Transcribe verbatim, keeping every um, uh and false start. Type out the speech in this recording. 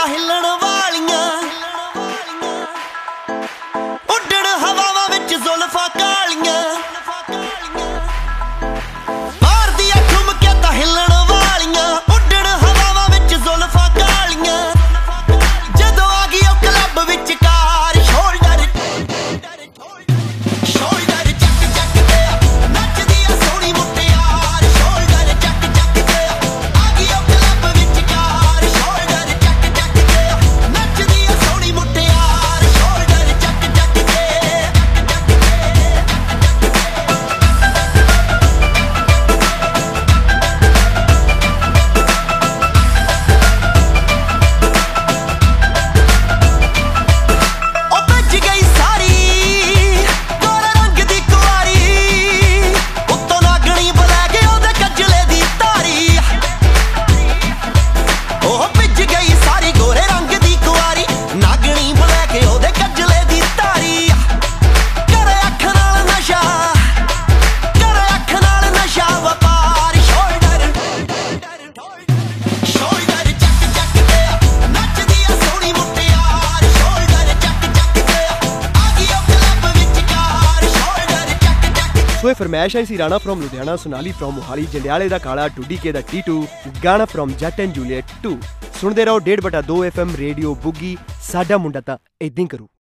हिलण वालियां उड्डण हवावां विच जुल्फां कालियां बाहर दी ठुमके तां हिलण वालियां उड्डण हवावां विच जुल्फां कालियां जदों आ गई ओ क्लब विच कार शोल्डर शोल्डर चक चक के नचदी आ सोहणी मुटियार शोल्डर चक चक के आ गई ओ क्लब विच कार शोल्डर चक चक के नचदी आ सोहणी मुटियार शोल्डर चक चक के ओ भज गई सारी गोरे रंग दी कुआरी उत्तों नागणी बलै के ओदे कजले दी तारी ओ भज गई सारी गोरे रंग दी कुआरी नागणी बलै के ओदे कजले दी तारी करे अख नाल नशा करे अख नाल नशा वपार शोल्डर शोल्डर चक चक के नचदी आ सोहणी मुटियार शोल्डर चक चक के आ गई ओ क्लब विच कार शोल्डर चक चक ਸੋ ਇਹ ਫਰਮਾਇਸ਼ ਆਈ ਸੀ ਰਾਣਾ ਫਰੋਮ ਲੁਧਿਆਣਾ, ਸੋਨਾਲੀ ਫਰੋਮ ਮੋਹਾਲੀ, ਜੰਡਿਆਲੇ ਦਾ ਕਾਲਾ, ਟੂਡੀ ਕੇ ਦਾ ਟੀਟੂ, ਗਾਣਾ ਫਰੋਮ ਜੱਟ ਐਂਡ ਜੂਲੀਅਟ ਟੂ। ਸੁਣਦੇ ਰਹੋ ਡੇਢ ਬਟਾ ਦੋ ਐਫ ਐਮ ਰੇਡੀਓ ਬੁੱਗੀ। ਸਾਡਾ ਮੁੰਡਾ ਤਾਂ ਏਦਾਂ ਹੀ ਕਰੂ।